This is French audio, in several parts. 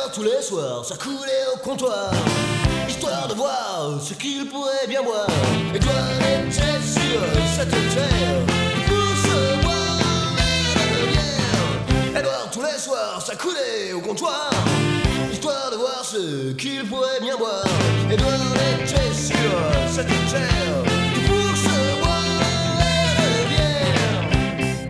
Alors tous les soirs, ça coulait au comptoir, histoire de voir ce qu'il pourrait bien boire. Étoile était sur cette terre pour se boire la bière. Alors tous les soirs, ça coulait au comptoir, histoire de voir ce qu'il pourrait bien boire. Étoile était sur cette terre pour se boire la bière.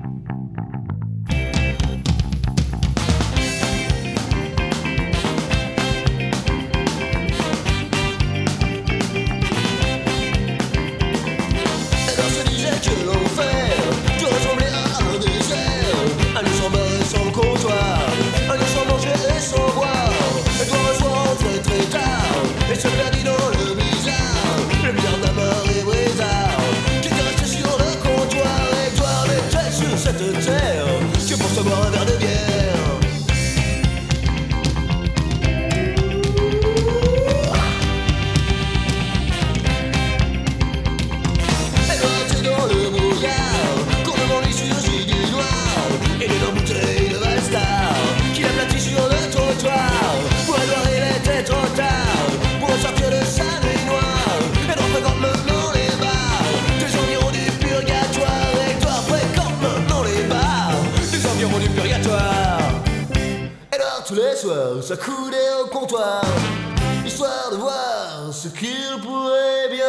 Que l'enfer te ressemblait à un désert, un lieu sans bar et sans comptoir, un lieu sans manger et sans boire. Et toi un soir rentré très tard et se perdit dans le bizarre d'un bar et brisard qui était resté sur le comptoir. Et toi n'étais sur cette terre que pour se boire un verre de bière. Tous les soirs, ça coulait au comptoir, histoire de voir ce qu'il pourrait bien